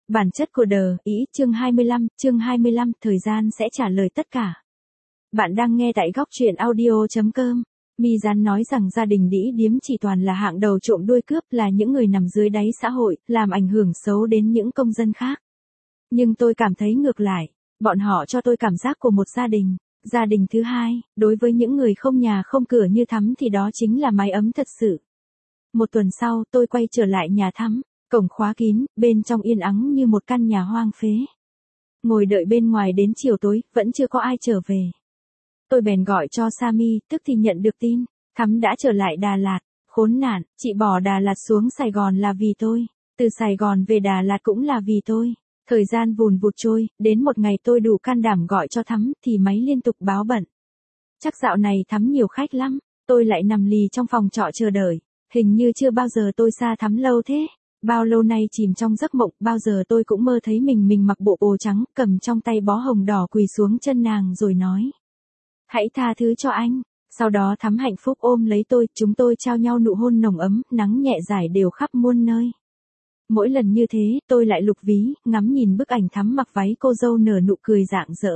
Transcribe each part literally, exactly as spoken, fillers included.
Bản chất của đời, ý, chương hai mươi lăm, chương hai mươi lăm, thời gian sẽ trả lời tất cả. Bạn đang nghe tại góc truyện audio chấm com. Mi Rắn nói rằng gia đình đĩ điếm chỉ toàn là hạng đầu trộm đuôi cướp, là những người nằm dưới đáy xã hội, làm ảnh hưởng xấu đến những công dân khác. Nhưng tôi cảm thấy ngược lại, bọn họ cho tôi cảm giác của một gia đình. Gia đình thứ hai, đối với những người không nhà không cửa như Thắm thì đó chính là mái ấm thật sự. Một tuần sau, tôi quay trở lại nhà Thắm. Cổng khóa kín, bên trong yên ắng như một căn nhà hoang phế. Ngồi đợi bên ngoài đến chiều tối, vẫn chưa có ai trở về. Tôi bèn gọi cho Sami, tức thì nhận được tin, Thắm đã trở lại Đà Lạt. Khốn nạn, chị bỏ Đà Lạt xuống Sài Gòn là vì tôi, từ Sài Gòn về Đà Lạt cũng là vì tôi. Thời gian vùn vụt trôi, đến một ngày tôi đủ can đảm gọi cho Thắm thì máy liên tục báo bận. Chắc dạo này Thắm nhiều khách lắm, tôi lại nằm lì trong phòng trọ chờ đợi. Hình như chưa bao giờ tôi xa Thắm lâu thế. Bao lâu nay chìm trong giấc mộng, bao giờ tôi cũng mơ thấy mình mình mặc bộ ồ trắng, cầm trong tay bó hồng đỏ quỳ xuống chân nàng rồi nói: hãy tha thứ cho anh. Sau đó Thắm hạnh phúc ôm lấy tôi, chúng tôi trao nhau nụ hôn nồng ấm, nắng nhẹ rải đều khắp muôn nơi. Mỗi lần như thế, tôi lại lục ví, ngắm nhìn bức ảnh Thắm mặc váy cô dâu nở nụ cười rạng rỡ.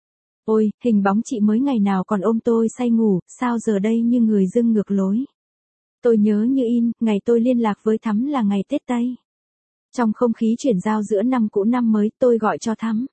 Ôi, hình bóng chị mới ngày nào còn ôm tôi say ngủ, sao giờ đây như người dưng ngược lối. Tôi nhớ như in, ngày tôi liên lạc với Thắm là ngày Tết Tây. Trong không khí chuyển giao giữa năm cũ năm mới, tôi gọi cho Thắm.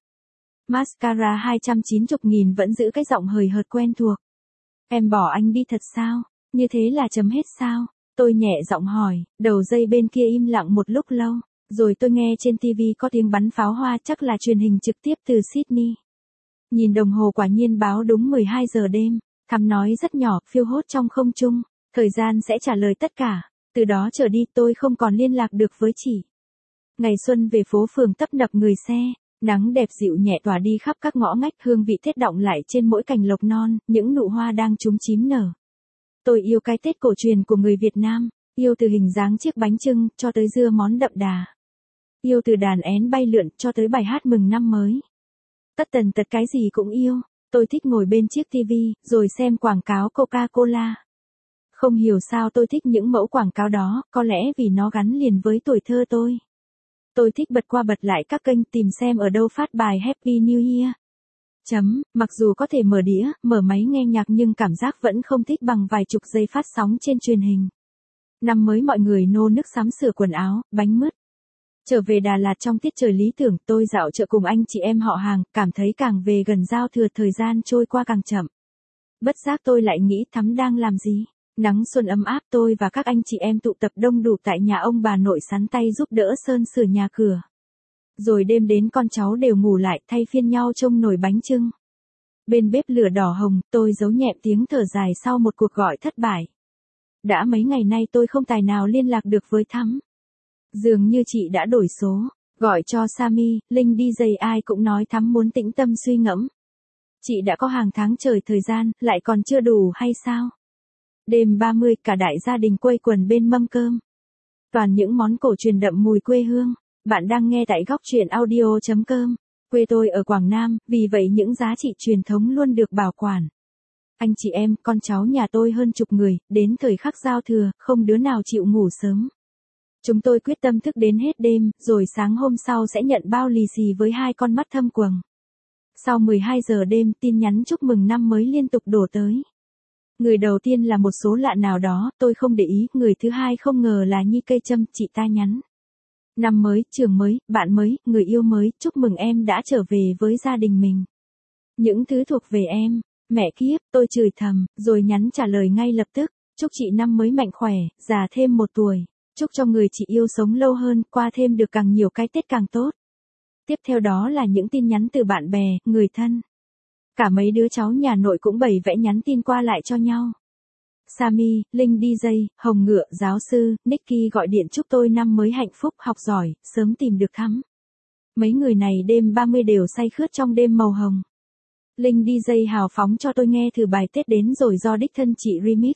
Mascara hai trăm chín mươi nghìn vẫn giữ cái giọng hời hợt quen thuộc. Em bỏ anh đi thật sao? Như thế là chấm hết sao? Tôi nhẹ giọng hỏi, đầu dây bên kia im lặng một lúc lâu. Rồi tôi nghe trên ti vi có tiếng bắn pháo hoa, chắc là truyền hình trực tiếp từ Sydney. Nhìn đồng hồ quả nhiên báo đúng mười hai giờ đêm. Thắm nói rất nhỏ, phiêu hốt trong không trung. Thời gian sẽ trả lời tất cả. Từ đó trở đi tôi không còn liên lạc được với chị. Ngày xuân về phố phường tấp nập người xe. Nắng đẹp dịu nhẹ tỏa đi khắp các ngõ ngách, hương vị Tết đọng lại trên mỗi cành lộc non, những nụ hoa đang chúm chím nở. Tôi yêu cái Tết cổ truyền của người Việt Nam, yêu từ hình dáng chiếc bánh chưng, cho tới dưa món đậm đà. Yêu từ đàn én bay lượn, cho tới bài hát mừng năm mới. Tất tần tật cái gì cũng yêu, tôi thích ngồi bên chiếc ti vi, rồi xem quảng cáo Coca-Cola. Không hiểu sao tôi thích những mẫu quảng cáo đó, có lẽ vì nó gắn liền với tuổi thơ tôi. Tôi thích bật qua bật lại các kênh tìm xem ở đâu phát bài Happy New Year. Chấm, mặc dù có thể mở đĩa, mở máy nghe nhạc nhưng cảm giác vẫn không thích bằng vài chục giây phát sóng trên truyền hình. Năm mới mọi người nô nức sắm sửa quần áo, bánh mứt. Trở về Đà Lạt trong tiết trời lý tưởng, tôi dạo chợ cùng anh chị em họ hàng, cảm thấy càng về gần giao thừa thời gian trôi qua càng chậm. Bất giác tôi lại nghĩ Thắm đang làm gì? Nắng xuân ấm áp, tôi và các anh chị em tụ tập đông đủ tại nhà ông bà nội sắn tay giúp đỡ sơn sửa nhà cửa. Rồi đêm đến con cháu đều ngủ lại, thay phiên nhau trông nồi bánh chưng. Bên bếp lửa đỏ hồng, tôi giấu nhẹm tiếng thở dài sau một cuộc gọi thất bại. Đã mấy ngày nay tôi không tài nào liên lạc được với Thắm. Dường như chị đã đổi số, gọi cho Sami, Linh đi dây ai cũng nói Thắm muốn tĩnh tâm suy ngẫm. Chị đã có hàng tháng trời thời gian, lại còn chưa đủ hay sao? Đêm ba mươi, cả đại gia đình quây quần bên mâm cơm. Toàn những món cổ truyền đậm mùi quê hương. Bạn đang nghe tại góc truyện audio chấm com. Quê tôi ở Quảng Nam, vì vậy những giá trị truyền thống luôn được bảo quản. Anh chị em, con cháu nhà tôi hơn chục người, đến thời khắc giao thừa, không đứa nào chịu ngủ sớm. Chúng tôi quyết tâm thức đến hết đêm, rồi sáng hôm sau sẽ nhận bao lì xì với hai con mắt thâm quầng. Sau mười hai giờ đêm, tin nhắn chúc mừng năm mới liên tục đổ tới. Người đầu tiên là một số lạ nào đó, tôi không để ý, người thứ hai không ngờ là Nhi Cây Trâm, chị ta nhắn. Năm mới, trường mới, bạn mới, người yêu mới, chúc mừng em đã trở về với gia đình mình. Những thứ thuộc về em, mẹ kiếp, tôi chửi thầm, rồi nhắn trả lời ngay lập tức, chúc chị năm mới mạnh khỏe, già thêm một tuổi, chúc cho người chị yêu sống lâu hơn, qua thêm được càng nhiều cái Tết càng tốt. Tiếp theo đó là những tin nhắn từ bạn bè, người thân. Cả mấy đứa cháu nhà nội cũng bày vẽ nhắn tin qua lại cho nhau. Sami, Linh đi dây, Hồng Ngựa, giáo sư, Nicky gọi điện chúc tôi năm mới hạnh phúc, học giỏi, sớm tìm được Thắm. Mấy người này đêm ba mươi đều say khướt trong đêm màu hồng. Linh đi dây hào phóng cho tôi nghe thử bài Tết đến rồi do đích thân chị remix.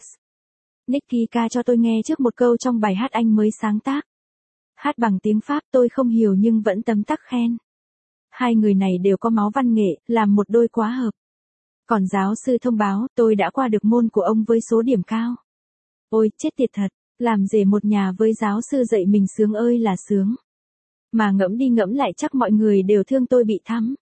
Nicky ca cho tôi nghe trước một câu trong bài hát anh mới sáng tác. Hát bằng tiếng Pháp tôi không hiểu nhưng vẫn tấm tắc khen. Hai người này đều có máu văn nghệ, làm một đôi quá hợp. Còn giáo sư thông báo, tôi đã qua được môn của ông với số điểm cao. Ôi, chết tiệt thật, làm rể một nhà với giáo sư dạy mình sướng ơi là sướng. Mà ngẫm đi ngẫm lại chắc mọi người đều thương tôi bị thắm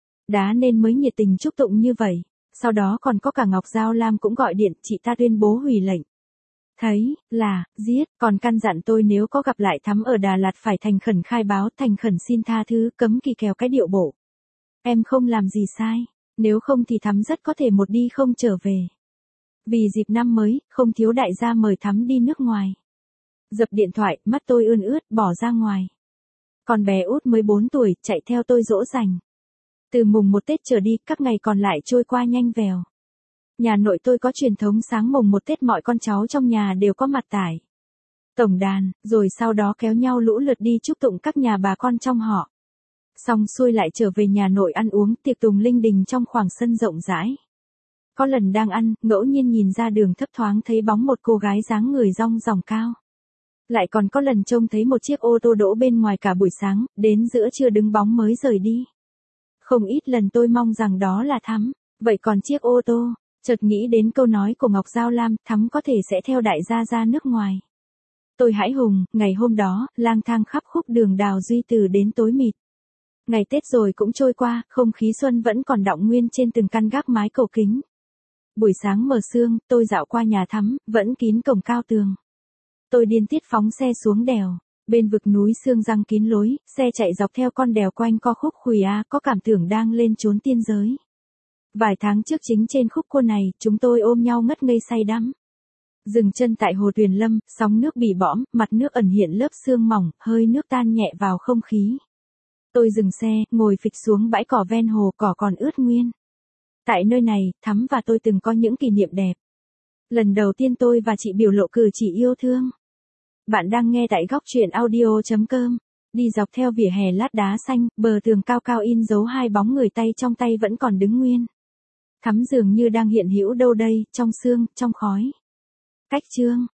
đá nên mới nhiệt tình chúc tụng như vậy. Sau đó còn có cả Ngọc Giao Lam cũng gọi điện, chị ta tuyên bố hủy lệnh. Thấy, là, giết, còn căn dặn tôi nếu có gặp lại Thắm ở Đà Lạt phải thành khẩn khai báo, thành khẩn xin tha thứ, cấm kỳ kèo cái điệu bộ. Em không làm gì sai, nếu không thì Thắm rất có thể một đi không trở về. Vì dịp năm mới, không thiếu đại gia mời Thắm đi nước ngoài. Dập điện thoại, mắt tôi ươn ướt, bỏ ra ngoài. Còn bé út mới bốn tuổi, chạy theo tôi dỗ dành. Từ mùng một Tết trở đi, các ngày còn lại trôi qua nhanh vèo. Nhà nội tôi có truyền thống sáng mùng một Tết mọi con cháu trong nhà đều có mặt tải tổng đàn, rồi sau đó kéo nhau lũ lượt đi chúc tụng các nhà bà con trong họ. Xong xuôi lại trở về nhà nội ăn uống tiệc tùng linh đình trong khoảng sân rộng rãi. Có lần đang ăn, ngẫu nhiên nhìn ra đường thấp thoáng thấy bóng một cô gái dáng người rong ròng cao. Lại còn có lần trông thấy một chiếc ô tô đỗ bên ngoài cả buổi sáng, đến giữa trưa đứng bóng mới rời đi. Không ít lần tôi mong rằng đó là Thắm, vậy còn chiếc ô tô, chợt nghĩ đến câu nói của Ngọc Giao Lam, Thắm có thể sẽ theo đại gia ra nước ngoài. Tôi hãi hùng, ngày hôm đó, lang thang khắp khúc đường Đào Duy Từ đến tối mịt. Ngày Tết rồi cũng trôi qua, không khí xuân vẫn còn đọng nguyên trên từng căn gác mái cầu kính. Buổi sáng mờ sương, tôi dạo qua nhà Thắm, vẫn kín cổng cao tường. Tôi điên tiết phóng xe xuống đèo, bên vực núi sương răng kín lối, xe chạy dọc theo con đèo quanh co khúc khuỷu a, có cảm tưởng đang lên chốn tiên giới. Vài tháng trước chính trên khúc cua này, chúng tôi ôm nhau ngất ngây say đắm. Dừng chân tại hồ Tuyền Lâm, sóng nước bỉ bõm, mặt nước ẩn hiện lớp sương mỏng, hơi nước tan nhẹ vào không khí. Tôi dừng xe, ngồi phịch xuống bãi cỏ ven hồ, cỏ còn ướt nguyên. Tại nơi này, Thắm và tôi từng có những kỷ niệm đẹp. Lần đầu tiên tôi và chị biểu lộ cử chỉ yêu thương. Bạn đang nghe tại góc truyện audio chấm com. Đi dọc theo vỉa hè lát đá xanh, bờ tường cao cao in dấu hai bóng người tay trong tay vẫn còn đứng nguyên. Thắm dường như đang hiện hữu đâu đây, trong sương, trong khói. Cách chương